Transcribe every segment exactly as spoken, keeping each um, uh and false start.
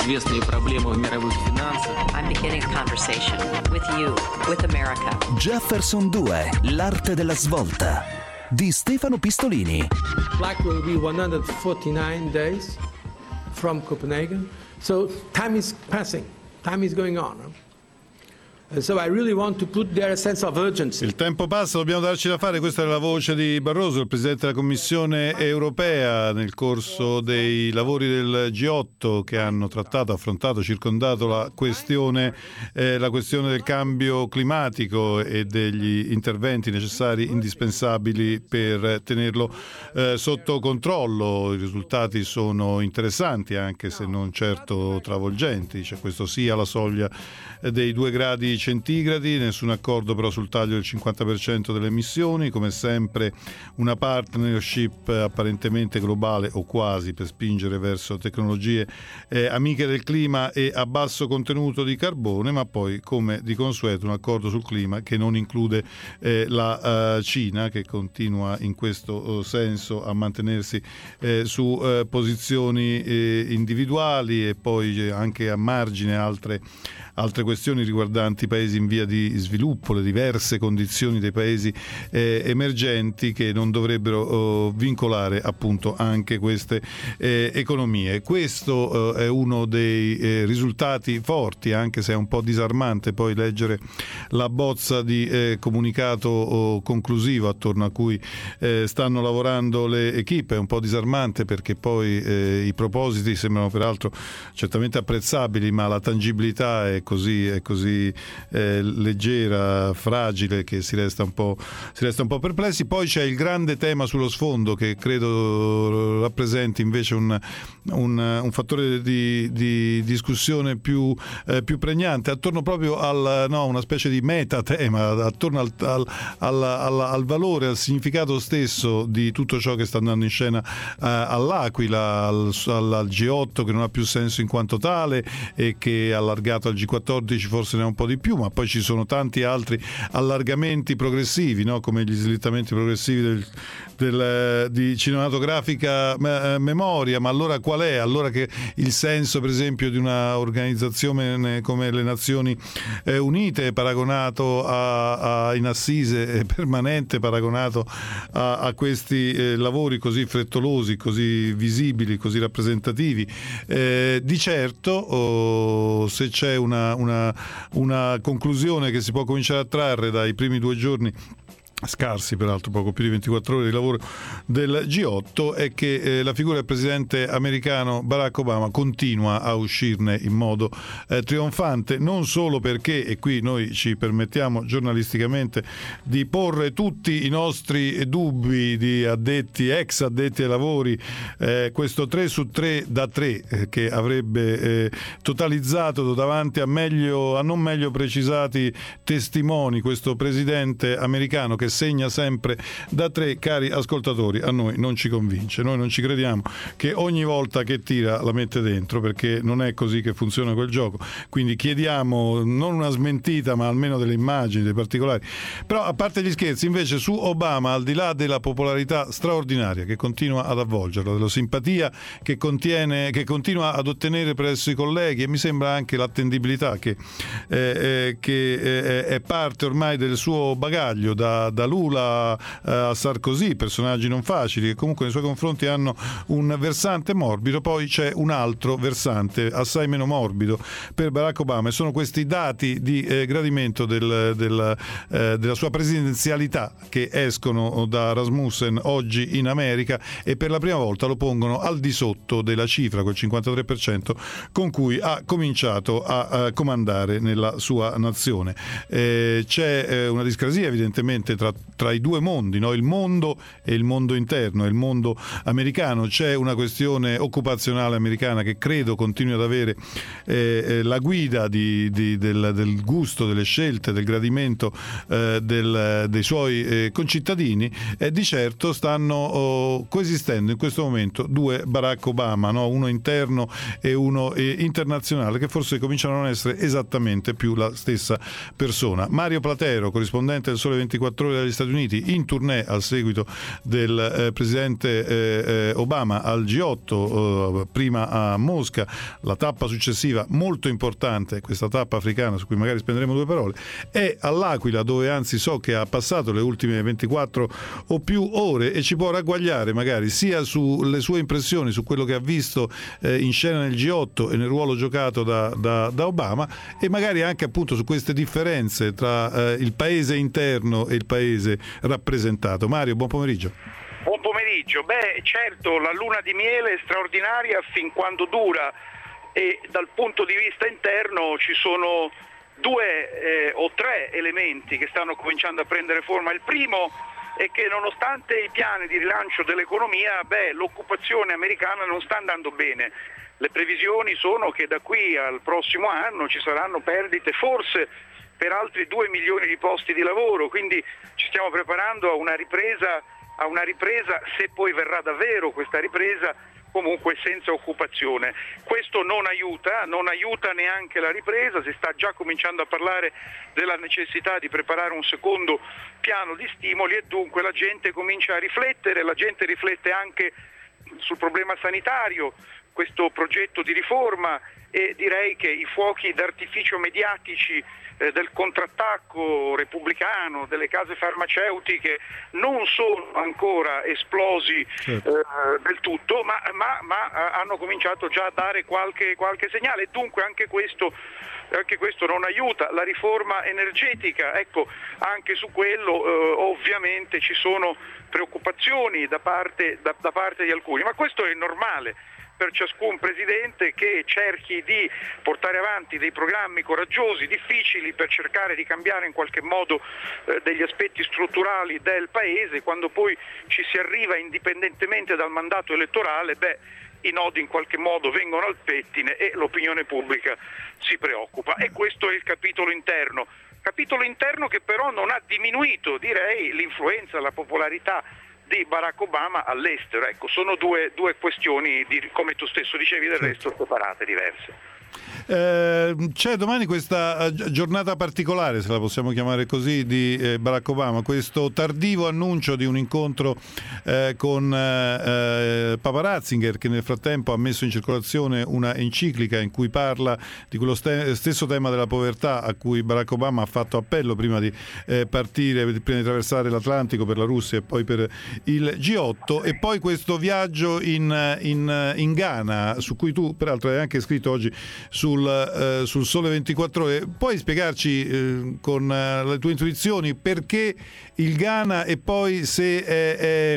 известные проблемы в мировых финансах. I'm beginning a conversation with you, with America. Jefferson due, l'arte della svolta, di Stefano Pistolini. Flight will be one hundred forty-nine days from Copenhagen. So time is passing, time is going on. Huh? And so I really want to put there a sense of urgency. Il tempo passa, dobbiamo darci da fare. Questa è la voce di Barroso, il Presidente della Commissione europea, nel corso dei lavori del G otto che hanno trattato, affrontato, circondato la questione, eh, la questione del cambio climatico e degli interventi necessari, indispensabili per tenerlo eh, sotto controllo. I risultati sono interessanti, anche se non certo travolgenti. C'è questo sì alla soglia dei due gradi centigradi, nessun accordo però sul taglio del cinquanta per cento delle emissioni, come sempre una partnership apparentemente globale o quasi per spingere verso tecnologie eh, amiche del clima e a basso contenuto di carbone, ma poi come di consueto un accordo sul clima che non include eh, la uh, Cina, che continua in questo uh, senso a mantenersi eh, su uh, posizioni eh, individuali e poi anche a margine altre Altre questioni riguardanti i paesi in via di sviluppo, le diverse condizioni dei paesi eh, emergenti che non dovrebbero oh, vincolare appunto anche queste eh, economie. Questo eh, è uno dei eh, risultati forti, anche se è un po' disarmante poi leggere la bozza di eh, comunicato oh, conclusivo attorno a cui eh, stanno lavorando le equipe. È un po' disarmante perché poi eh, i propositi sembrano peraltro certamente apprezzabili, ma la tangibilità è così, è così eh, leggera, fragile, che si resta un po' si resta un po' perplessi. Poi c'è il grande tema sullo sfondo che credo rappresenti invece un, un, un fattore di, di discussione più, eh, più pregnante attorno proprio al no, una specie di metatema, attorno al, al, al, al, al valore, al significato stesso di tutto ciò che sta andando in scena eh, all'Aquila, al, al G otto, che non ha più senso in quanto tale e che allargato al G quattordici forse ne ha un po' di più, ma poi ci sono tanti altri allargamenti progressivi, no? Come gli slittamenti progressivi del, del, di cinematografica memoria. Ma allora qual è? Allora che il senso per esempio di una organizzazione come le Nazioni Unite paragonato a, a in assise permanente, paragonato a, a questi eh, lavori così frettolosi, così visibili, così rappresentativi, eh, di certo oh, se c'è una Una, una conclusione che si può cominciare a trarre dai primi due giorni scarsi, peraltro poco più di ventiquattro ore di lavoro del G otto, è che eh, la figura del presidente americano Barack Obama continua a uscirne in modo eh, trionfante, non solo perché, e qui noi ci permettiamo giornalisticamente di porre tutti i nostri dubbi di addetti, ex addetti ai lavori, eh, questo tre su tre da tre eh, che avrebbe eh, totalizzato davanti a meglio a non meglio precisati testimoni questo presidente americano che segna sempre da tre, cari ascoltatori, a noi non ci convince. Noi non ci crediamo che ogni volta che tira la mette dentro, perché non è così che funziona quel gioco. Quindi chiediamo non una smentita, ma almeno delle immagini, dei particolari. Però a parte gli scherzi, invece, su Obama, al di là della popolarità straordinaria che continua ad avvolgerlo, della simpatia che contiene, che continua ad ottenere presso i colleghi, e mi sembra anche l'attendibilità che, eh, eh, che eh, è parte ormai del suo bagaglio, da da Lula a Sarkozy, personaggi non facili che comunque nei suoi confronti hanno un versante morbido. Poi c'è un altro versante assai meno morbido per Barack Obama, e sono questi dati di eh, gradimento del, del, eh, della sua presidenzialità che escono da Rasmussen oggi in America e per la prima volta lo pongono al di sotto della cifra, quel cinquantatré per cento con cui ha cominciato a, a comandare nella sua nazione. Eh, c'è eh, una discrasia evidentemente tra tra i due mondi, no? Il mondo e il mondo interno, il mondo americano. C'è una questione occupazionale americana che credo continui ad avere eh, la guida di, di, del, del gusto, delle scelte, del gradimento eh, del, dei suoi eh, concittadini, e di certo stanno oh, coesistendo in questo momento due Barack Obama, no? Uno interno e uno eh, internazionale, che forse cominciano a non essere esattamente più la stessa persona. Mario Platero, corrispondente del Sole ventiquattro Ore degli Stati Uniti in tournée al seguito del eh, presidente eh, Obama al G otto, eh, prima a Mosca, la tappa successiva molto importante, questa tappa africana su cui magari spenderemo due parole, è all'Aquila, dove anzi so che ha passato le ultime ventiquattro o più ore e ci può ragguagliare magari sia sulle sue impressioni, su quello che ha visto eh, in scena nel G otto e nel ruolo giocato da, da, da Obama, e magari anche appunto su queste differenze tra eh, il paese interno e il paese rappresentato. Mario, buon pomeriggio. Buon pomeriggio. Beh, certo, la luna di miele è straordinaria fin quando dura, e dal punto di vista interno ci sono due eh, o tre elementi che stanno cominciando a prendere forma. Il primo è che nonostante i piani di rilancio dell'economia, beh, l'occupazione americana non sta andando bene. Le previsioni sono che da qui al prossimo anno ci saranno perdite forse per altri due milioni di posti di lavoro, quindi ci stiamo preparando a una ripresa, a una ripresa, se poi verrà davvero questa ripresa, comunque senza occupazione. Questo non aiuta, non aiuta neanche la ripresa, si sta già cominciando a parlare della necessità di preparare un secondo piano di stimoli, e dunque la gente comincia a riflettere, la gente riflette anche sul problema sanitario, questo progetto di riforma, e direi che i fuochi d'artificio mediatici eh, del contrattacco repubblicano, delle case farmaceutiche, non sono ancora esplosi certo. eh, del tutto, ma, ma, ma hanno cominciato già a dare qualche, qualche segnale, dunque anche questo anche questo non aiuta. La riforma energetica, ecco, anche su quello eh, ovviamente ci sono preoccupazioni da parte, da, da parte di alcuni, ma questo è normale per ciascun presidente che cerchi di portare avanti dei programmi coraggiosi, difficili, per cercare di cambiare in qualche modo eh, degli aspetti strutturali del paese. Quando poi ci si arriva indipendentemente dal mandato elettorale, beh, i nodi in qualche modo vengono al pettine e l'opinione pubblica si preoccupa. E questo è il capitolo interno. Capitolo interno che però non ha diminuito, direi, l'influenza, la popolarità di Barack Obama all'estero. Ecco, sono due, due questioni, di, come tu stesso dicevi, del resto separate, diverse. Eh, c'è domani questa giornata particolare, se la possiamo chiamare così, di eh, Barack Obama, questo tardivo annuncio di un incontro eh, con eh, Papa Ratzinger, che nel frattempo ha messo in circolazione una enciclica in cui parla di quello st- stesso tema della povertà a cui Barack Obama ha fatto appello prima di eh, partire, prima di attraversare l'Atlantico per la Russia e poi per il G otto, e poi questo viaggio in, in, in Ghana, su cui tu peraltro hai anche scritto oggi sul, eh, sul Sole ventiquattro Ore. Puoi spiegarci eh, con eh, le tue intuizioni perché il Ghana, e poi se è, è,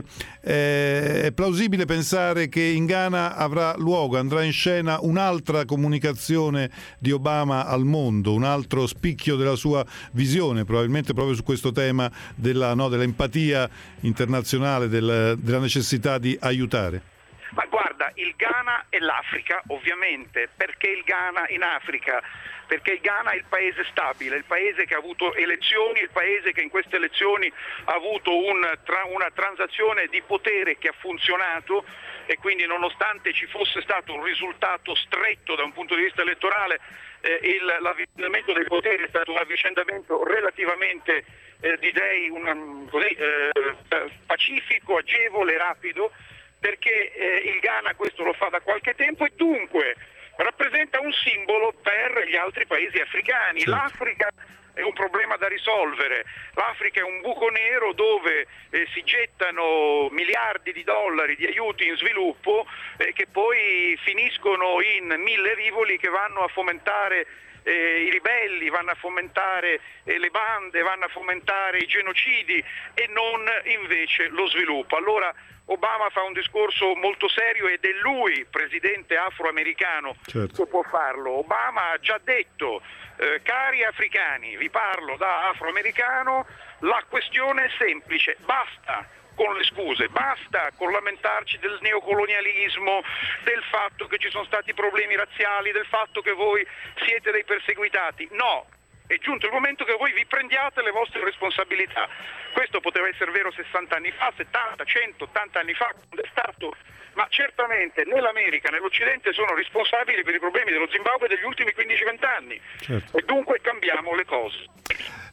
è, è plausibile pensare che in Ghana avrà luogo, andrà in scena un'altra comunicazione di Obama al mondo, un altro spicchio della sua visione, probabilmente proprio su questo tema della, no, dell'empatia internazionale, del, della necessità di aiutare? Ma guarda, il Ghana e l'Africa, ovviamente. Perché il Ghana in Africa? Perché il Ghana è il paese stabile, il paese che ha avuto elezioni, il paese che in queste elezioni ha avuto un, tra, una transazione di potere che ha funzionato, e quindi nonostante ci fosse stato un risultato stretto da un punto di vista elettorale, eh, il, l'avvicinamento dei poteri è stato un avvicendamento relativamente, eh, direi, un, così, eh, pacifico, agevole, rapido, perché eh, il Ghana questo lo fa da qualche tempo e dunque rappresenta un simbolo per gli altri paesi africani. Certo. L'Africa è un problema da risolvere, l'Africa è un buco nero dove eh, si gettano miliardi di dollari di aiuti in sviluppo eh, che poi finiscono in mille rivoli che vanno a fomentare Eh, i ribelli, vanno a fomentare eh, le bande, vanno a fomentare i genocidi e non invece lo sviluppo. Allora Obama fa un discorso molto serio ed è lui, presidente afroamericano, certo, che può farlo. Obama ha già detto, eh, cari africani, vi parlo da afroamericano, la questione è semplice, basta con le scuse, basta con lamentarci del neocolonialismo, del fatto che ci sono stati problemi razziali, del fatto che voi siete dei perseguitati. No, è giunto il momento che voi vi prendiate le vostre responsabilità. Questo poteva essere vero sessanta anni fa, settanta, cento, ottanta anni fa, quando è stato, ma certamente né l'America né l'Occidente sono responsabili per i problemi dello Zimbabwe degli ultimi quindici venti anni. Certo. E dunque cambiamo le cose.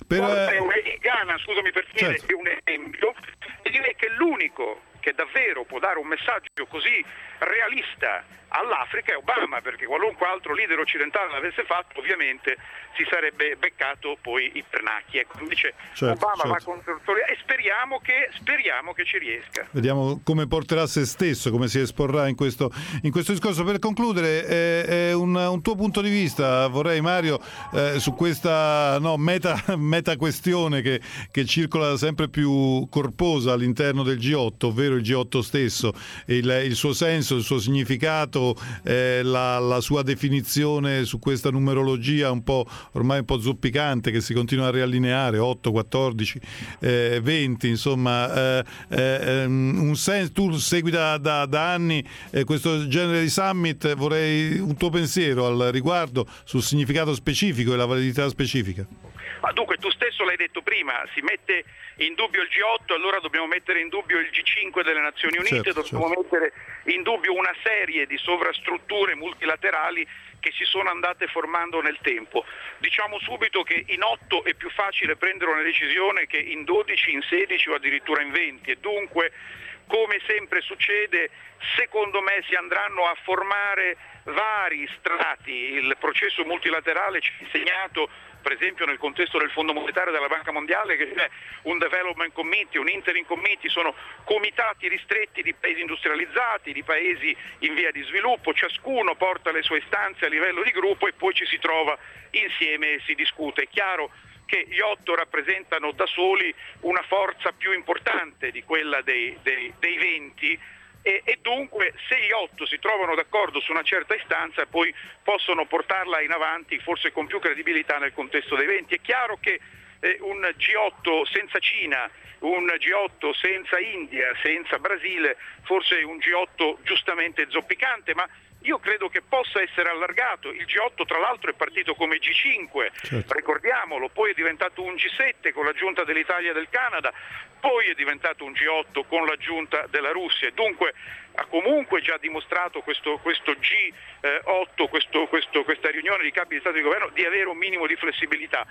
Per, Guarda, il Ghana, scusami per dire, certo. è un esempio, e direi che l'unico che davvero può dare un messaggio così realista all'Africa è Obama, perché qualunque altro leader occidentale l'avesse fatto ovviamente si sarebbe beccato poi i pernacchi. Ecco, invece certo, Obama certo. va con autorità e speriamo che, speriamo che ci riesca. Vediamo come porterà se stesso, come si esporrà in questo, in questo discorso. Per concludere, eh, eh, un, un tuo punto di vista, vorrei Mario, eh, su questa no, meta, meta questione che, che circola sempre più corposa all'interno del G otto, ovvero il G otto stesso, il, il suo senso, il suo significato, eh, la, la sua definizione su questa numerologia un po' ormai un po' zoppicante che si continua a riallineare, otto, quattordici, eh, venti, insomma, eh, eh, un senso. Tu segui da, da, da anni eh, questo genere di summit, vorrei un tuo pensiero al riguardo sul significato specifico e la validità specifica. Ma dunque, tu stesso l'hai detto prima, si mette in dubbio il G otto, allora dobbiamo mettere in dubbio il G cinque delle Nazioni Unite, certo, dobbiamo certo. mettere in dubbio una serie di sovrastrutture multilaterali che si sono andate formando nel tempo. Diciamo subito che in otto è più facile prendere una decisione che in dodici, in sedici o addirittura in venti, e dunque, come sempre succede, secondo me si andranno a formare vari strati. Il processo multilaterale ci ha insegnato, per esempio nel contesto del Fondo Monetario della Banca Mondiale, che c'è un Development Committee, un Interim Committee, sono comitati ristretti di paesi industrializzati, di paesi in via di sviluppo, ciascuno porta le sue istanze a livello di gruppo e poi ci si trova insieme e si discute. È chiaro che gli otto rappresentano da soli una forza più importante di quella dei, dei, dei venti, e, e dunque se gli otto si trovano d'accordo su una certa istanza poi possono portarla in avanti forse con più credibilità nel contesto dei venti. È chiaro che eh, un G otto senza Cina, un G otto senza India, senza Brasile, forse un G otto giustamente zoppicante, ma io credo che possa essere allargato. Il G otto tra l'altro è partito come G cinque, certo. ricordiamolo, poi è diventato un G sette con l'aggiunta dell'Italia e del Canada, poi è diventato un G otto con l'aggiunta della Russia, e dunque ha comunque già dimostrato questo, questo G otto, questo, questo, questa riunione di capi di Stato e di Governo, di avere un minimo di flessibilità.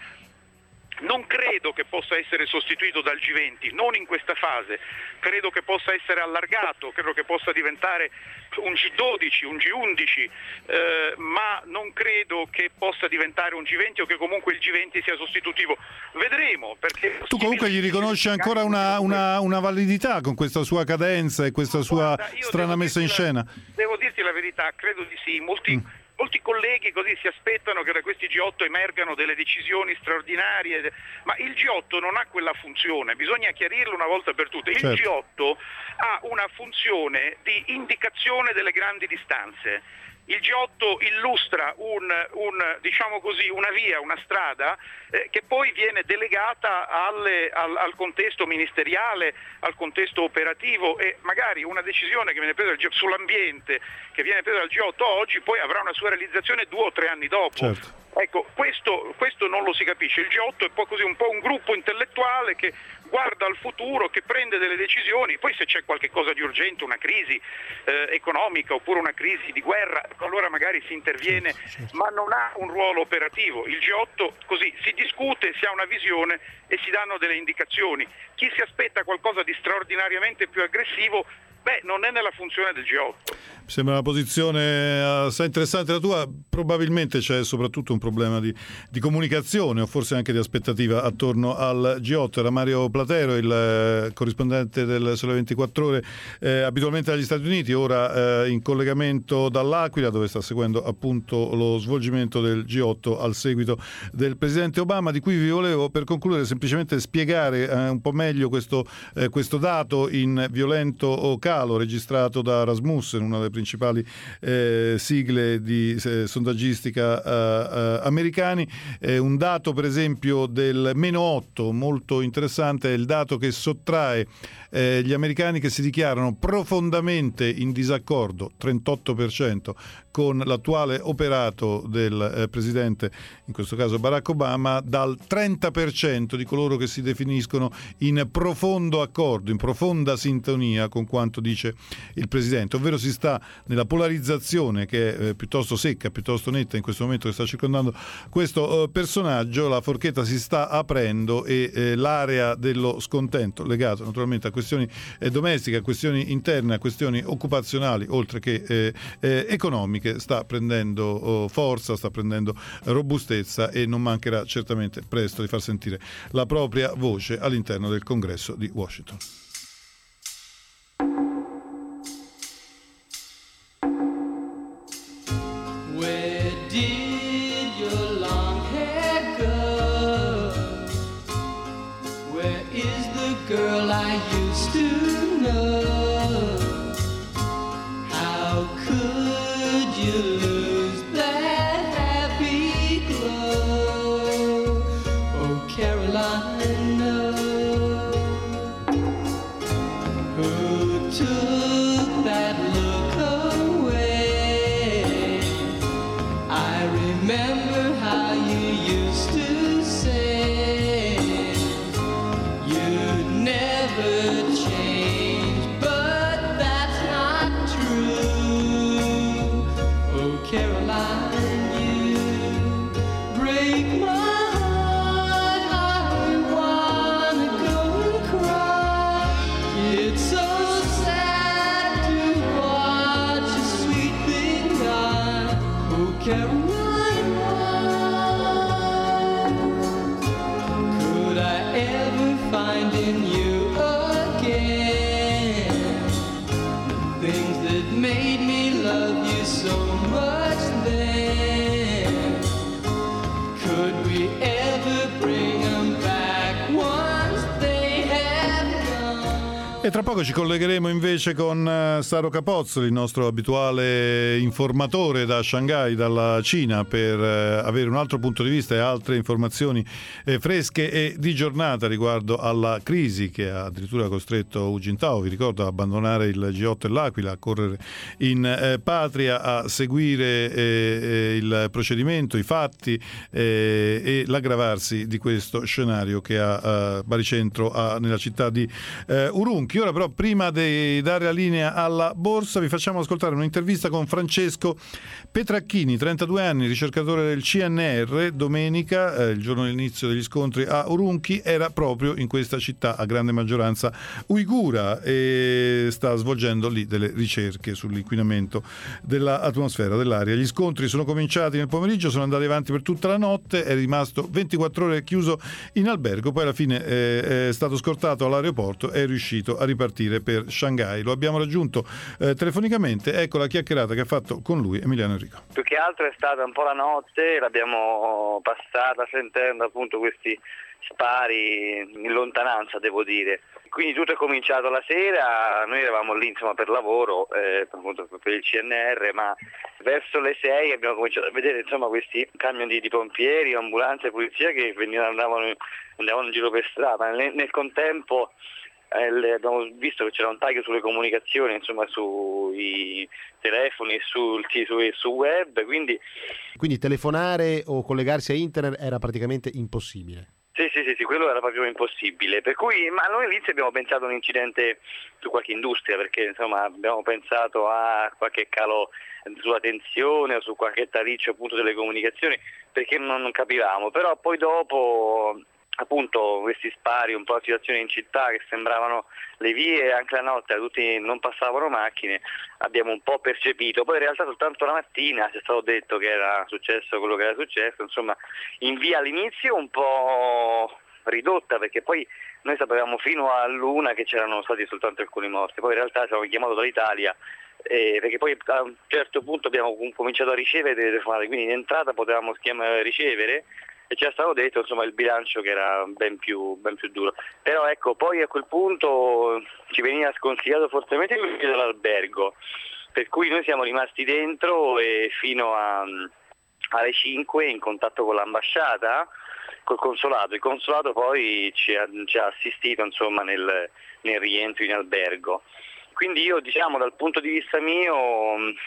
Non credo che possa essere sostituito dal G venti, non in questa fase, credo che possa essere allargato, credo che possa diventare un G dodici, un G undici, eh, ma non credo che possa diventare un G venti o che comunque il G venti sia sostitutivo. Vedremo, perché Tu comunque gli riconosci ancora una, una, una validità con questa sua cadenza e questa sua Guarda, io strana devo messa in dirti la- scena? Devo dirti la verità, credo di sì. Molti, mm. molti colleghi così si aspettano che da questi G otto emergano delle decisioni straordinarie, ma il G otto non ha quella funzione, bisogna chiarirlo una volta per tutte. Il Certo. G otto ha una funzione di indicazione delle grandi distanze. Il G otto illustra un, un, diciamo così, una via, una strada eh, che poi viene delegata alle, al, al contesto ministeriale, al contesto operativo, e magari una decisione che viene presa sull'ambiente che viene presa dal G otto oggi poi avrà una sua realizzazione due o tre anni dopo. Certo. Ecco, questo, questo non lo si capisce. Il G otto è poi così un po' un gruppo intellettuale che guarda al futuro, che prende delle decisioni, poi se c'è qualche cosa di urgente, una crisi eh, economica oppure una crisi di guerra, allora magari si interviene, certo, certo. ma non ha un ruolo operativo. Il G otto così si discute, si ha una visione e si danno delle indicazioni. Chi si aspetta qualcosa di straordinariamente più aggressivo, beh, non è nella funzione del G otto. Mi sembra una posizione assai interessante la tua. Probabilmente c'è soprattutto un problema di, di comunicazione o forse anche di aspettativa attorno al G otto. Era Mario Platero, il eh, corrispondente del Sole ventiquattro Ore, eh, abitualmente dagli Stati Uniti, ora eh, in collegamento dall'Aquila, dove sta seguendo appunto lo svolgimento del G otto al seguito del presidente Obama, di cui vi volevo per concludere semplicemente spiegare eh, un po' meglio questo, eh, questo dato in violento calo registrato da Rasmussen, una delle principali eh, sigle di eh, sondaggistica eh, eh, americani. Eh, un dato per esempio del meno otto molto interessante è il dato che sottrae eh, gli americani che si dichiarano profondamente in disaccordo, trentotto per cento, con l'attuale operato del eh, presidente, in questo caso Barack Obama, dal trenta per cento di coloro che si definiscono in profondo accordo, in profonda sintonia con quanto quanto dice il Presidente, ovvero si sta nella polarizzazione che è eh, piuttosto secca, piuttosto netta in questo momento che sta circondando questo eh, personaggio. La forchetta si sta aprendo e eh, l'area dello scontento legato naturalmente a questioni eh, domestiche, a questioni interne, a questioni occupazionali oltre che eh, eh, economiche sta prendendo oh, forza, sta prendendo robustezza e non mancherà certamente presto di far sentire la propria voce all'interno del Congresso di Washington. Where did your long hair go? Where is the girl I used to know? How could you lose that happy glow? Oh, Caroline, no. Who took that look away? I remember how you used to say you'd never change, but that's not true. Oh, Caroline, you break my heart. I wanna go and cry. It's so sad to watch a sweet thing die. Oh, Caroline, why could I ever find in you again things that made me love you so much then? Could we ever bring them back once they have gone? E tra poco ci collegheremo invece con eh, Saro Capozzoli, il nostro abituale informatore da Shanghai, dalla Cina, per eh, avere un altro punto di vista e altre informazioni eh, fresche e di giornata riguardo alla crisi che ha addirittura costretto Hu Jintao, vi ricordo, a abbandonare il G otto e l'Aquila, a correre in eh, patria, a seguire eh, eh, il procedimento, i fatti eh, e l'aggravarsi di questo scenario che ha eh, baricentro a, nella città di eh, Urumqi. Ora però, prima di dare la linea alla borsa, vi facciamo ascoltare un'intervista con Francesco Petracchini, trentadue anni, ricercatore del C N R. Domenica, eh, il giorno dell'inizio degli scontri a Urumqi, era proprio in questa città a grande maggioranza uigura e sta svolgendo lì delle ricerche sull'inquinamento dell'atmosfera, dell'aria. Gli scontri sono cominciati nel pomeriggio, sono andati avanti per tutta la notte, è rimasto ventiquattro ore chiuso in albergo, poi alla fine eh, è stato scortato all'aeroporto e è riuscito a ripartire per Shanghai. Lo abbiamo raggiunto eh, telefonicamente, ecco la chiacchierata che ha fatto con lui Emiliano Enrico. Più che altro è stata un po' la notte, l'abbiamo passata sentendo appunto questi spari in lontananza, devo dire. Quindi tutto è cominciato la sera, noi eravamo lì insomma per lavoro, eh, appunto per il C N R, ma verso le sei abbiamo cominciato a vedere insomma questi camion di, di pompieri, ambulanze, polizia che venivano, andavano, andavano in giro per strada. Nel, nel contempo Eh, abbiamo visto che c'era un taglio sulle comunicazioni, insomma sui telefoni e sul, su, su web, quindi... quindi telefonare o collegarsi a internet era praticamente impossibile. Sì, sì, sì, sì, quello era proprio impossibile, per cui, ma noi all'inizio abbiamo pensato a un incidente su qualche industria, perché insomma abbiamo pensato a qualche calo sulla tensione o su qualche tariccio appunto delle comunicazioni, perché non, non capivamo, però poi dopo... appunto questi spari, un po' la situazione in città che sembravano le vie anche la notte, tutti non passavano macchine, abbiamo un po' percepito, poi in realtà soltanto la mattina ci è stato detto che era successo quello che era successo, insomma in via all'inizio un po' ridotta, perché poi noi sapevamo fino all'una che c'erano stati soltanto alcuni morti, poi in realtà ci avevamo chiamato dall'Italia eh, perché poi a un certo punto abbiamo cominciato a ricevere delle telefonate, quindi in entrata potevamo chiamare, ricevere, e ci è stato detto insomma il bilancio che era ben più, ben più duro, però ecco poi a quel punto ci veniva sconsigliato fortemente di uscire dall'albergo, per cui noi siamo rimasti dentro e fino a, alle cinque in contatto con l'ambasciata, col consolato. Il consolato poi ci ha, ci ha assistito insomma nel, nel rientro in albergo. Quindi io diciamo dal punto di vista mio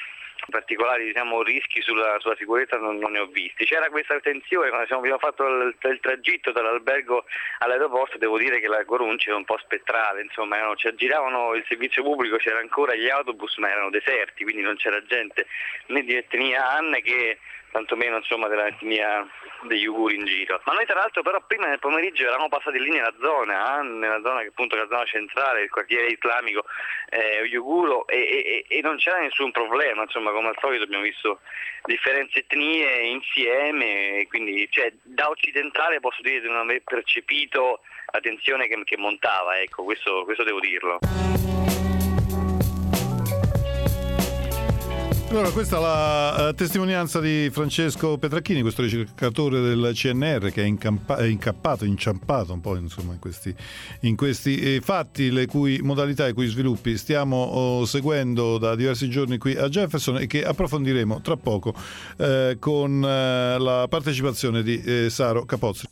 particolari diciamo, rischi sulla, sulla sicurezza non, non ne ho visti. C'era questa tensione quando siamo, abbiamo fatto il, il tragitto dall'albergo all'aeroporto, devo dire che la Corunce è un po' spettrale, insomma erano, cioè, giravano il servizio pubblico, c'era ancora gli autobus ma erano deserti, quindi non c'era gente né di etnia Han che tantomeno insomma dell'etnia degli uiguri in giro. Ma noi tra l'altro però prima nel pomeriggio eravamo passati lì nella zona, eh, nella zona che appunto è la zona centrale, il quartiere islamico eh, uiguro e, e, e non c'era nessun problema, insomma come al solito abbiamo visto differenze etnie insieme, e quindi cioè, da occidentale posso dire di non aver percepito la tensione che, che montava, ecco questo, questo devo dirlo. Allora, questa è la uh, testimonianza di Francesco Petracchini, questo ricercatore del C N R che è, incampa- è incappato, inciampato un po' insomma in questi, in questi eh, fatti, le cui modalità e cui sviluppi stiamo oh, seguendo da diversi giorni qui a Jefferson e che approfondiremo tra poco eh, con eh, la partecipazione di eh, Saro Capozzi.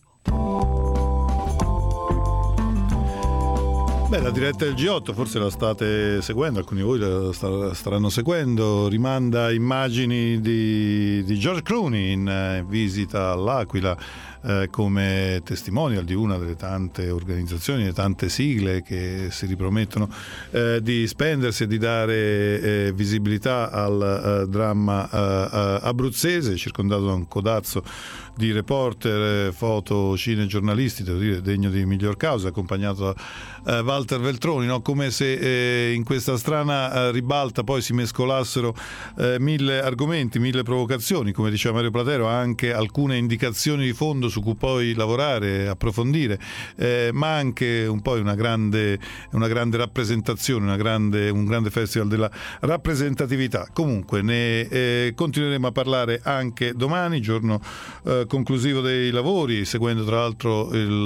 Beh, la diretta del G otto forse la state seguendo, alcuni di voi la sta, staranno seguendo, rimanda immagini di, di George Clooney in eh, visita all'Aquila eh, come testimonial di una delle tante organizzazioni e tante sigle che si ripromettono eh, di spendersi e di dare eh, visibilità al uh, dramma uh, abruzzese, circondato da un codazzo di reporter, foto, cinegiornalisti, devo dire degno di miglior causa, accompagnato da eh, Walter Veltroni, no? Come se eh, in questa strana eh, ribalta poi si mescolassero eh, mille argomenti, mille provocazioni, come diceva Mario Platero, anche alcune indicazioni di fondo su cui poi lavorare, approfondire, eh, ma anche un po' una grande, una grande rappresentazione, una grande, un grande festival della rappresentatività. Comunque ne eh, continueremo a parlare anche domani, giorno eh, conclusivo dei lavori, seguendo tra l'altro il,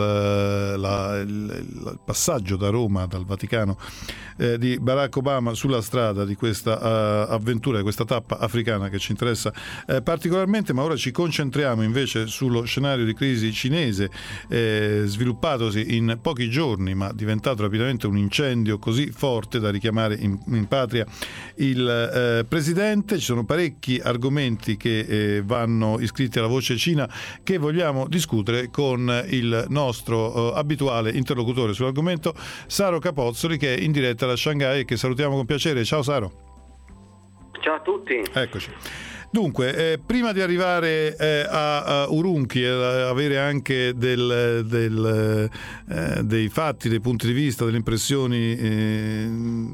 la, il, il passaggio da Roma, dal Vaticano, eh, di Barack Obama sulla strada di questa uh, avventura, di questa tappa africana che ci interessa eh, particolarmente. Ma ora ci concentriamo invece sullo scenario di crisi cinese eh, sviluppatosi in pochi giorni, ma diventato rapidamente un incendio così forte da richiamare in, in patria il eh, presidente. Ci sono parecchi argomenti che eh, vanno iscritti alla Voce Cina, che vogliamo discutere con il nostro uh, abituale interlocutore sull'argomento, Saro Capozzoli, che è in diretta da Shanghai e che salutiamo con piacere. Ciao Saro. Ciao a tutti. Eccoci. Dunque, eh, prima di arrivare eh, a, a Urunchi e avere anche del, del, eh, dei fatti, dei punti di vista, delle impressioni eh,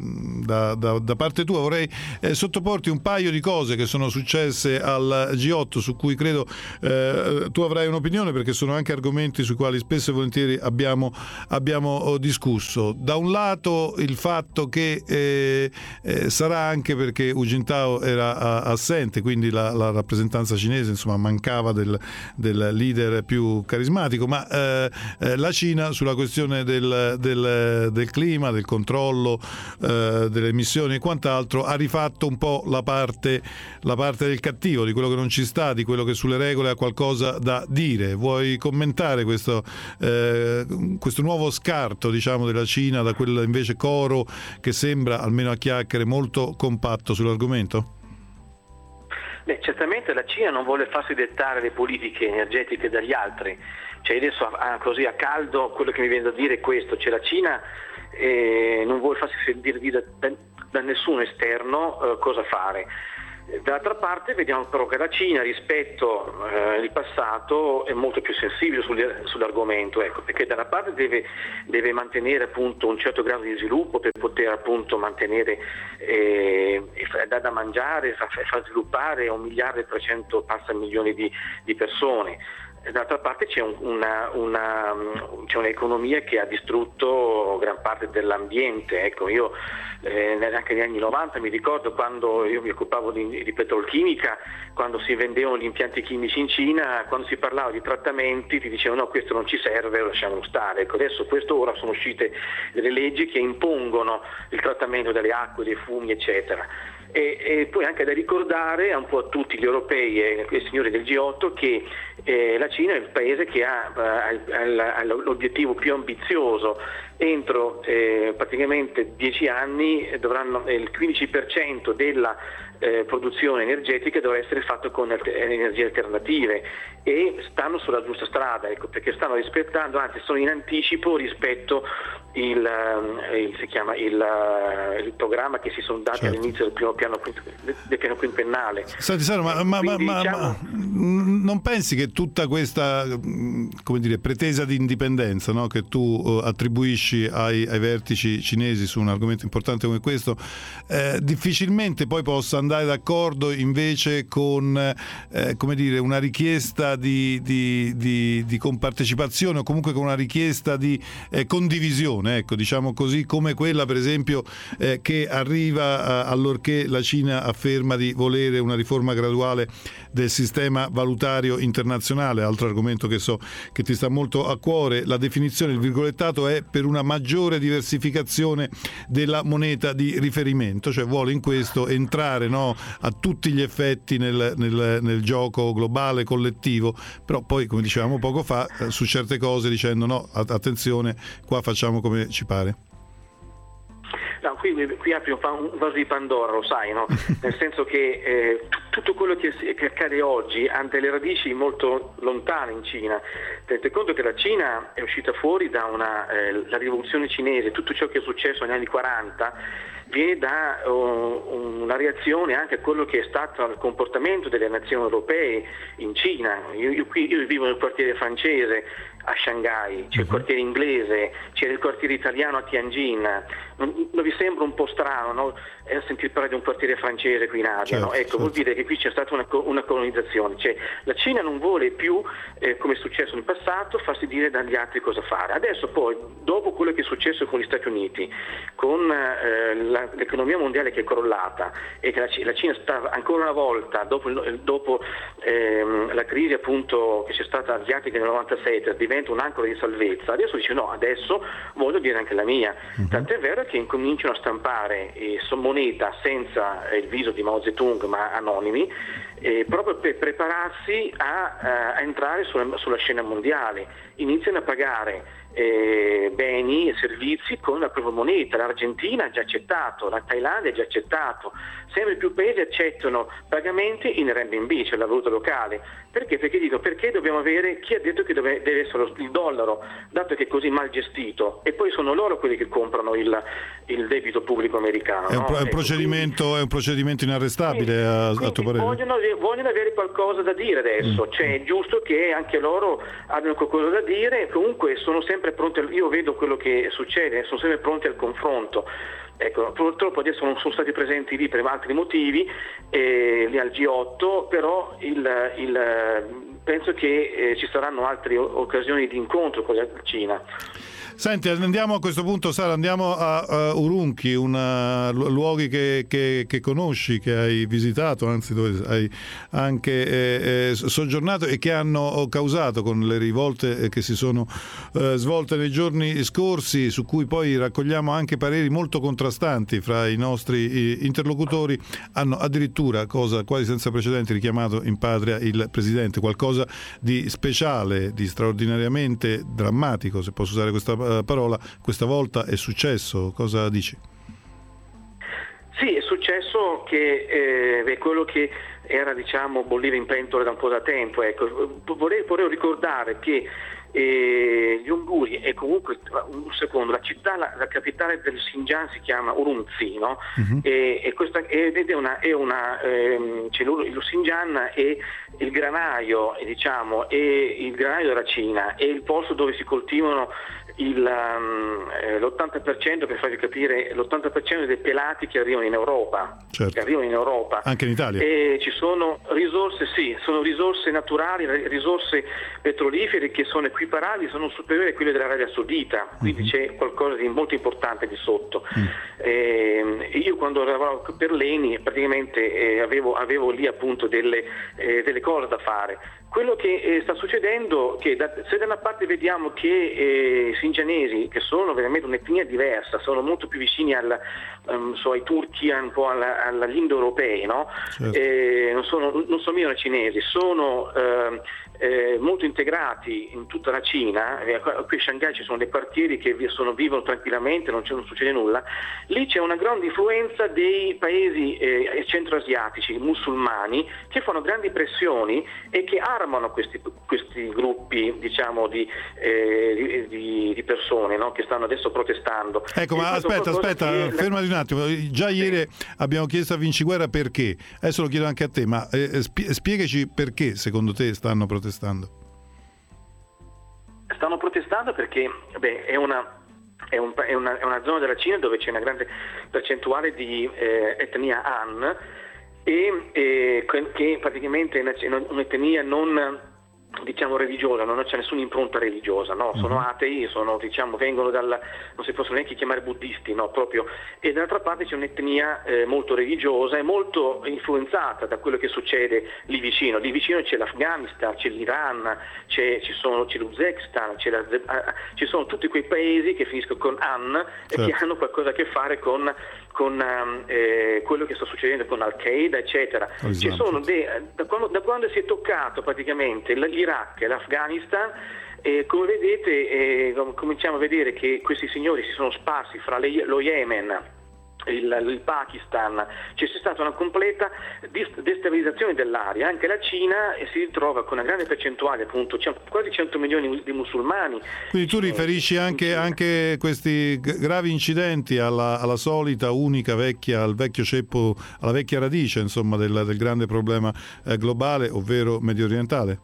da, da, da parte tua, vorrei eh, sottoporti un paio di cose che sono successe al G otto, su cui credo eh, tu avrai un'opinione, perché sono anche argomenti sui quali spesso e volentieri abbiamo, abbiamo discusso. Da un lato il fatto che eh, eh, sarà anche perché Hu Jintao era a, assente, quindi La, la rappresentanza cinese insomma mancava del, del leader più carismatico, ma eh, eh, la Cina sulla questione del, del, del clima, del controllo eh, delle emissioni e quant'altro ha rifatto un po' la parte, la parte del cattivo, di quello che non ci sta, di quello che sulle regole ha qualcosa da dire. Vuoi commentare questo, eh, questo nuovo scarto, diciamo, della Cina da quel invece coro che sembra, almeno a chiacchiere, molto compatto sull'argomento? Beh, certamente la Cina non vuole farsi dettare le politiche energetiche dagli altri, cioè adesso a, a, così a caldo quello che mi viene da dire è questo, cioè la Cina eh, non vuole farsi sentire dire da, da nessuno esterno eh, cosa fare. Dall'altra parte vediamo però che la Cina rispetto al eh, passato è molto più sensibile sull'argomento, ecco, perché da una parte deve, deve mantenere appunto un certo grado di sviluppo per poter appunto mantenere eh, e dare da mangiare, far, far sviluppare un miliardo e trecento passa milioni di, di persone. D'altra parte c'è, un, una, una, c'è un'economia che ha distrutto gran parte dell'ambiente. Ecco, io eh, anche negli anni novanta mi ricordo quando io mi occupavo di, di petrolchimica, quando si vendevano gli impianti chimici in Cina, quando si parlava di trattamenti ti dicevano no, questo non ci serve, lo lasciamo stare. Ecco, adesso questo ora sono uscite delle leggi che impongono il trattamento delle acque, dei fumi, eccetera. E, e poi anche da ricordare un po' a tutti gli europei e ai signori del G otto che eh, la Cina è il paese che ha, ha, ha l'obiettivo più ambizioso entro eh, praticamente dieci anni dovranno, eh, il quindici per cento della eh, produzione energetica dovrà essere fatto con alter- energie alternative, e stanno sulla giusta strada, ecco, perché stanno rispettando, anzi sono in anticipo rispetto il, il, si chiama, il, il programma che si sono dati certo. all'inizio del primo piano, del piano quinquennale. Senti Saro, ma, ma, Quindi, ma, diciamo... ma non pensi che tutta questa, come dire, pretesa di indipendenza, no, che tu uh, attribuisci ai, ai vertici cinesi su un argomento importante come questo, eh, difficilmente poi possa andare d'accordo invece con eh, come dire, una richiesta di, di, di, di compartecipazione, o comunque con una richiesta di eh, condivisione, ecco, diciamo così, come quella per esempio eh, che arriva eh, allorché la Cina afferma di volere una riforma graduale del sistema valutario internazionale, altro argomento che so che ti sta molto a cuore. La definizione, il virgolettato è per una maggiore diversificazione della moneta di riferimento, cioè vuole in questo entrare, no, a tutti gli effetti nel, nel, nel gioco globale collettivo, però poi, come dicevamo poco fa, su certe cose dicendo no, attenzione, qua facciamo come ci pare. No, qui, qui apri un, un vaso di Pandora, lo sai, no? Nel senso che eh, t- tutto quello che, che accade oggi ha delle radici molto lontane in Cina. Tenete conto che la Cina è uscita fuori da una, eh, la rivoluzione cinese, tutto ciò che è successo negli anni quaranta viene da uh, una reazione anche a quello che è stato il comportamento delle nazioni europee in Cina. Io, io, qui, io vivo nel quartiere francese a Shanghai, c'è il quartiere inglese, c'è il quartiere italiano a Tianjin. Non, non vi sembra un po' strano, no? Eh, sentire parlare di un quartiere francese qui in Asia, certo, no? Ecco, certo. Vuol dire che qui c'è stata una, una colonizzazione, cioè la Cina non vuole più, eh, come è successo in passato, farsi dire dagli altri cosa fare. Adesso poi, dopo quello che è successo con gli Stati Uniti, con eh, la, l'economia mondiale che è crollata, e che la, la Cina sta ancora una volta, dopo, dopo ehm, la crisi appunto che c'è stata asiatica nel novantasette, diventa un'ancora di salvezza, adesso dice no, adesso voglio dire anche la mia. Uh-huh. Tant'è vero che incominciano a stampare eh, moneta senza eh, il viso di Mao Zedong, ma anonimi, eh, proprio per prepararsi a, a entrare sulla, sulla scena mondiale. Iniziano a pagare eh, beni e servizi con la propria moneta. L'Argentina ha già accettato, la Thailandia ha già accettato, sempre più paesi accettano pagamenti in renminbi, cioè la valuta locale. Perché? Perché dico, perché dobbiamo avere, chi ha detto che deve, deve essere il dollaro, dato che è così mal gestito, e poi sono loro quelli che comprano il, il debito pubblico americano. È un, pro- no? è un procedimento, quindi, è un procedimento inarrestabile, quindi, a, quindi a tuo parere? Vogliono, vogliono avere qualcosa da dire adesso, mm. cioè è giusto che anche loro abbiano qualcosa da dire, comunque sono sempre pronti, io vedo quello che succede, sono sempre pronti al confronto. Ecco, purtroppo adesso non sono stati presenti lì per altri motivi, eh, lì al G otto, però il, il, penso che eh, ci saranno altre occasioni di incontro con la Cina. Senti, andiamo a questo punto, Sara, andiamo a, a Urumqi, una, luoghi che, che, che conosci, che hai visitato, anzi dove hai anche eh, eh, soggiornato e che hanno causato, con le rivolte che si sono eh, svolte nei giorni scorsi, su cui poi raccogliamo anche pareri molto contrastanti fra i nostri interlocutori, hanno addirittura, cosa quasi senza precedenti, richiamato in patria il Presidente, qualcosa di speciale, di straordinariamente drammatico, se posso usare questa parola, questa volta è successo. Cosa dici? Sì, è successo che eh, è quello che era, diciamo, bollire in pentola da un po' da tempo. Ecco, vorrei, vorrei ricordare che eh, gli Unguri e comunque un secondo la città, la, la capitale del Xinjiang si chiama Urumqi, no? Uh-huh. E, e questa ed è una, è una ehm, cioè lo, lo Xinjiang è il granaio, diciamo, è il granaio della Cina, è il posto dove si coltivano il, um, eh, l'ottanta per cento, per farvi capire, l'ottanta per cento dei pelati che arrivano in Europa, certo. che arrivano in Europa. Anche in Italia. E ci sono risorse, sì, sono risorse naturali, risorse petrolifere che sono equiparabili, sono superiori a quelle dell'Arabia Saudita, quindi uh-huh. c'è qualcosa di molto importante di sotto. Uh-huh. Eh, io quando lavoravo per l'Eni praticamente eh, avevo, avevo lì appunto delle, eh, delle cose da fare. Quello che eh, sta succedendo, che da, se da una parte vediamo che eh, i xinjianesi, che sono veramente un'etnia diversa, sono molto più vicini al, um, so, ai turchi, un po' alla, all'indoeuropei, no? Certo. Eh, non sono, non sono meno cinesi, sono eh, eh, molto integrati in tutta la Cina. Eh, qui a Shanghai ci sono dei quartieri che vi sono, vivono tranquillamente, non, non succede nulla. Lì c'è una grande influenza dei paesi eh, centroasiatici, musulmani, che fanno grandi pressioni e che armano questi, questi gruppi, diciamo, di, eh, di, di persone, no? Che stanno adesso protestando. Ecco, ma aspetta, aspetta, che... fermati un attimo. Già sì. ieri abbiamo chiesto a Vinciguerra perché, adesso lo chiedo anche a te, ma eh, spiegaci perché secondo te stanno protestando. Stanno protestando perché beh, è una È, un, è, una, è una zona della Cina dove c'è una grande percentuale di eh, etnia Han e, e che praticamente è un'etnia non, diciamo, religiosa, non c'è nessuna impronta religiosa, no? Sono atei, sono, diciamo, vengono dal, non si possono neanche chiamare buddisti, no? Proprio. E dall'altra parte c'è un'etnia eh, molto religiosa e molto influenzata da quello che succede lì vicino. Lì vicino c'è l'Afghanistan, c'è l'Iran, c'è, ci sono, c'è l'Uzbekistan, c'è la, ci sono tutti quei paesi che finiscono con An certo. e che hanno qualcosa a che fare con con eh, quello che sta succedendo con Al-Qaeda, eccetera. Ci sono dei, da, quando, da quando si è toccato praticamente l'Iraq e l'Afghanistan, eh, come vedete eh, cominciamo a vedere che questi signori si sono sparsi fra le, lo Yemen, Il, il Pakistan, c'è stata una completa destabilizzazione dell'area. Anche la Cina si ritrova con una grande percentuale, appunto, c'è quasi cento milioni di musulmani. Quindi tu riferisci anche, anche questi gravi incidenti alla, alla solita unica vecchia, al vecchio ceppo, alla vecchia radice, insomma, del, del grande problema eh, globale, ovvero medio orientale?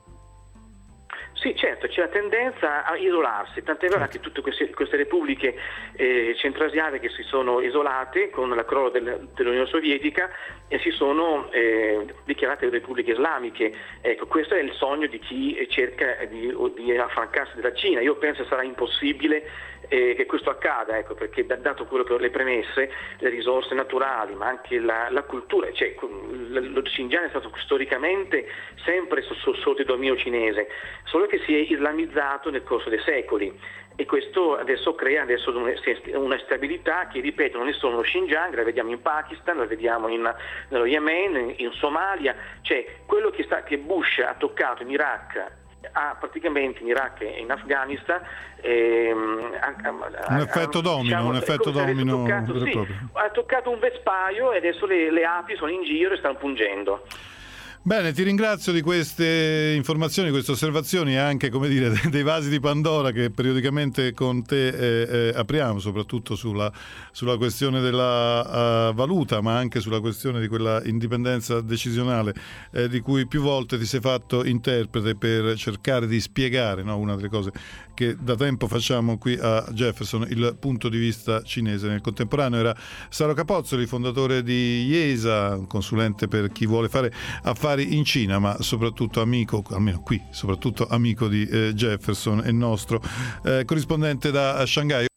Sì, certo, c'è la tendenza a isolarsi, tant'è vero che tutte queste, queste repubbliche eh, centroasiatiche si sono isolate con la crollo del, dell'Unione Sovietica e si sono eh, dichiarate repubbliche islamiche. Ecco, questo è il sogno di chi cerca di, di affrancarsi dalla Cina. Io penso sarà impossibile eh, che questo accada, ecco, perché dato quello che ho le premesse, le risorse naturali, ma anche la, la cultura, cioè lo Xinjiang è stato storicamente sempre sotto il dominio cinese, solo che si è islamizzato nel corso dei secoli e questo adesso crea adesso una stabilità che, ripeto, non è solo lo Xinjiang, la vediamo in Pakistan, la vediamo in, nello Yemen, in Somalia, cioè quello che, sta, che Bush ha toccato in Iraq, ha praticamente in Iraq e in Afghanistan ehm, ha, un effetto domino, diciamo, un effetto domino toccato, sì, ha toccato un vespaio e adesso le, le api sono in giro e stanno pungendo. Bene, ti ringrazio di queste informazioni, queste osservazioni e anche, come dire, dei vasi di Pandora che periodicamente con te eh, eh, apriamo, soprattutto sulla, sulla questione della uh, valuta, ma anche sulla questione di quella indipendenza decisionale eh, di cui più volte ti sei fatto interprete per cercare di spiegare, no, una delle cose che da tempo facciamo qui a Jefferson, il punto di vista cinese nel contemporaneo. Era Saro Capozzoli, fondatore di IESA, consulente per chi vuole fare affari in Cina, ma soprattutto amico, almeno qui, soprattutto amico di eh, Jefferson e nostro eh, corrispondente da Shanghai.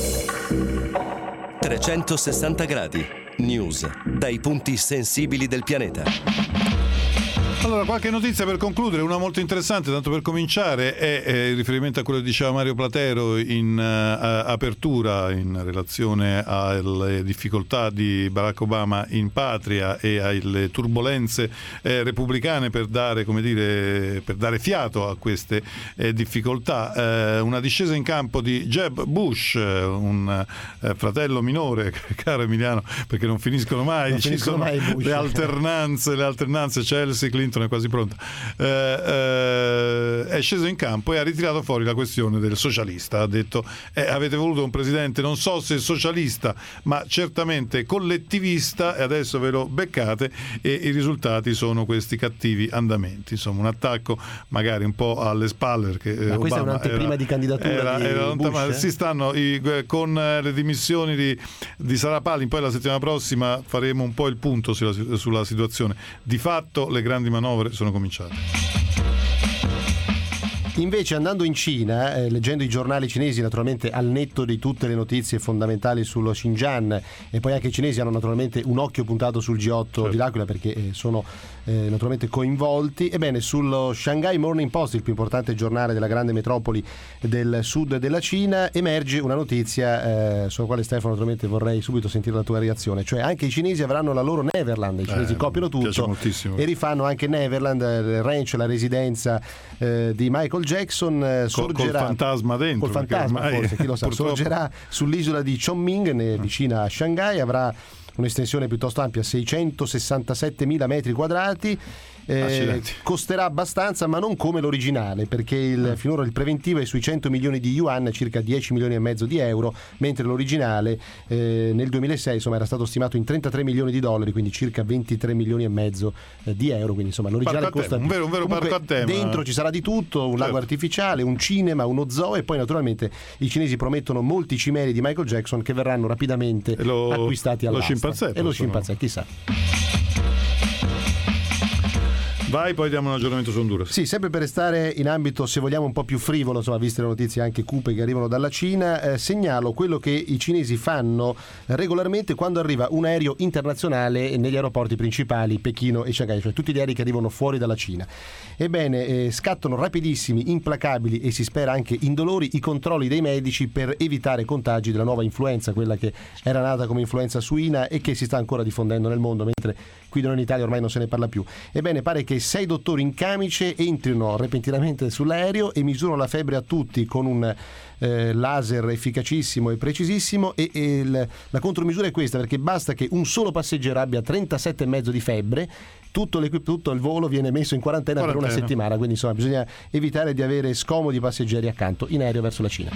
trecentosessanta gradi News dai punti sensibili del pianeta. Allora, qualche notizia per concludere, una molto interessante, tanto per cominciare, è, è il riferimento a quello che diceva Mario Platero in uh, apertura in relazione alle difficoltà di Barack Obama in patria e alle turbulenze eh, repubblicane per dare, come dire, per dare fiato a queste eh, difficoltà. Eh, una discesa in campo di Jeb Bush, un eh, fratello minore, caro Emiliano, perché non finiscono mai, non ci finiscono sono mai le alternanze, le alternanze, Chelsea, Clinton è quasi pronta, eh, eh, è sceso in campo e ha ritirato fuori la questione del socialista. Ha detto eh, avete voluto un presidente non so se socialista ma certamente collettivista e adesso ve lo beccate e i risultati sono questi cattivi andamenti. Insomma, un attacco magari un po' alle spalle, perché eh, ma questa Obama è un'anteprima era, di candidatura era, di era Bush, ma eh? si stanno i, con le dimissioni di, di Sarah Palin. Poi la settimana prossima faremo un po' il punto sulla, sulla situazione. Di fatto le grandi manovre sono cominciate. Invece andando in Cina, eh, leggendo i giornali cinesi, naturalmente al netto di tutte le notizie fondamentali sullo Xinjiang, e poi anche i cinesi hanno naturalmente un occhio puntato sul G otto certo. di L'Aquila, perché eh, sono eh, naturalmente coinvolti. Ebbene, sullo Shanghai Morning Post, il più importante giornale della grande metropoli del sud della Cina, emerge una notizia eh, sulla quale, Stefano, naturalmente vorrei subito sentire la tua reazione. Cioè, anche i cinesi avranno la loro Neverland, i cinesi eh, copiano tutto e rifanno anche Neverland, il ranch, la residenza eh, di Michael Jackson, eh, sorgerà col fantasma dentro, col fantasma ormai, forse, chi lo sa, purtroppo. sorgerà sull'isola di Chongming, ne, vicina a Shanghai, avrà un'estensione piuttosto ampia, seicentosessantasettemila metri quadrati. Eh, costerà abbastanza, ma non come l'originale, perché il, finora il preventivo è sui cento milioni di yuan, circa dieci milioni e mezzo di euro, mentre l'originale eh, nel duemilasei insomma era stato stimato in trentatré milioni di dollari, quindi circa ventitré milioni e mezzo eh, di euro. Quindi insomma l'originale costa un vero, un vero comunque, parco a tema. Dentro ci sarà di tutto, un certo. lago artificiale, un cinema, uno zoo, e poi naturalmente i cinesi promettono molti cimeli di Michael Jackson che verranno rapidamente lo, acquistati all'asta. Lo scimpanzé, e lo scimpanzé, chissà. Vai, poi diamo un aggiornamento su Honduras. Sì, sempre per restare in ambito, se vogliamo, un po' più frivolo, insomma, viste le notizie anche cupe che arrivano dalla Cina, eh, segnalo quello che i cinesi fanno regolarmente quando arriva un aereo internazionale negli aeroporti principali, Pechino e Shanghai, cioè tutti gli aerei che arrivano fuori dalla Cina. Ebbene, eh, scattano rapidissimi, implacabili e si spera anche indolori i controlli dei medici per evitare contagi della nuova influenza, quella che era nata come influenza suina e che si sta ancora diffondendo nel mondo, mentre qui da noi in Italia ormai non se ne parla più. Ebbene, pare che sei dottori in camice entrino repentinamente sull'aereo e misurano la febbre a tutti con un eh, laser efficacissimo e precisissimo, e, e il, la contromisura è questa, perché basta che un solo passeggero abbia trentasette e mezzo di febbre, tutto, tutto il volo viene messo in quarantena, quarantena per una settimana, quindi insomma bisogna evitare di avere scomodi passeggeri accanto in aereo verso la Cina.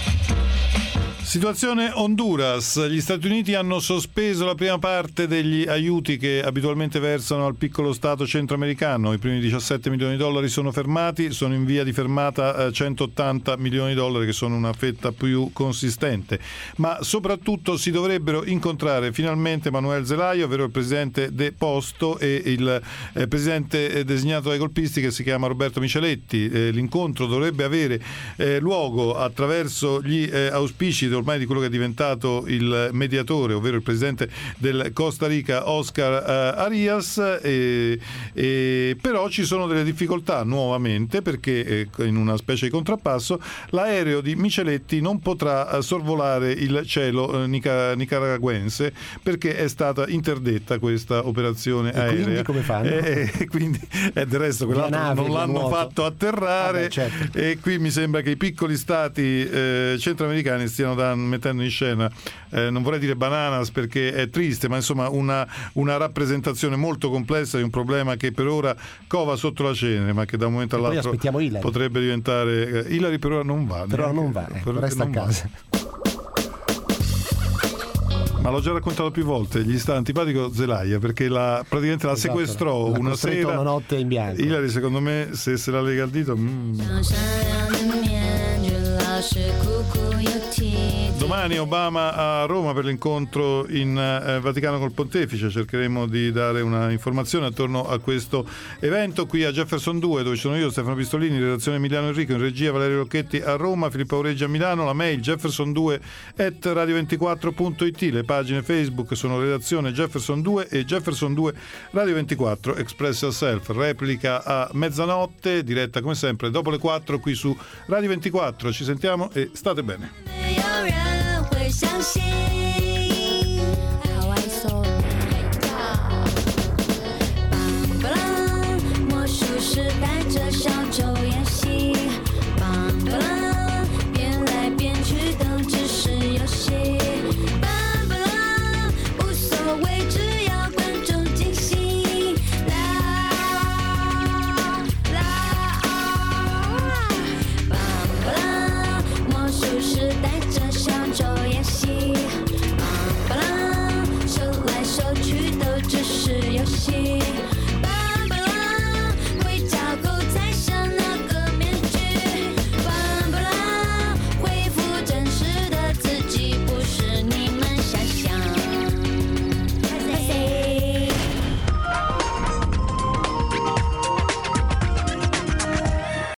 Situazione Honduras. Gli Stati Uniti hanno sospeso la prima parte degli aiuti che abitualmente versano al piccolo stato centroamericano. I primi diciassette milioni di dollari sono fermati, sono in via di fermata centottanta milioni di dollari, che sono una fetta più consistente. Ma soprattutto si dovrebbero incontrare finalmente Manuel Zelaya, ovvero il presidente de posto, e il eh, presidente designato dai golpisti, che si chiama Roberto Micheletti. Eh, l'incontro dovrebbe avere eh, luogo attraverso gli eh, auspici ormai di quello che è diventato il mediatore, ovvero il presidente del Costa Rica, Oscar uh, Arias, e, e però ci sono delle difficoltà nuovamente, perché eh, in una specie di contrappasso l'aereo di Micheletti non potrà uh, sorvolare il cielo uh, nica- nicaraguense, perché è stata interdetta questa operazione e aerea. Quindi come fanno? E, e quindi e del resto quell'altro nave, non l'hanno nuoto. fatto atterrare. Vabbè, certo. E qui mi sembra che i piccoli stati eh, centroamericani stiano da mettendo in scena, eh, non vorrei dire bananas perché è triste, ma insomma una, una rappresentazione molto complessa di un problema che per ora cova sotto la cenere, ma che da un momento all'altro potrebbe diventare eh, Hillary per ora non va. Però neanche, non va, ecco, resta a casa. Ma l'ho già raccontato più volte, gli sta antipatico Zelaya, perché la, praticamente la esatto, sequestrò la una sera, una notte in bianco. Hillary secondo me se se la lega al dito mm. Domani Obama a Roma per l'incontro in eh, Vaticano col Pontefice. Cercheremo di dare una informazione attorno a questo evento. Qui a Jefferson due, dove sono io, Stefano Pistolini, redazione Emiliano Enrico, in regia Valerio Rocchetti a Roma, Filippo Aureggi a Milano, la mail jefferson due at radio ventiquattro punto it, le pagine Facebook sono redazione Jefferson due e Jefferson due Radio ventiquattro, Express Yourself, replica a mezzanotte, diretta come sempre dopo le quattro qui su Radio ventiquattro. Ci sentiamo e state bene. 会相信好爱送棒棒魔术师带着小丑演戏棒棒变来变去都只是游戏棒棒无所谓只要观众尽兴啦啦棒棒魔术师带着小丑演戏棒棒手来手去都只是游戏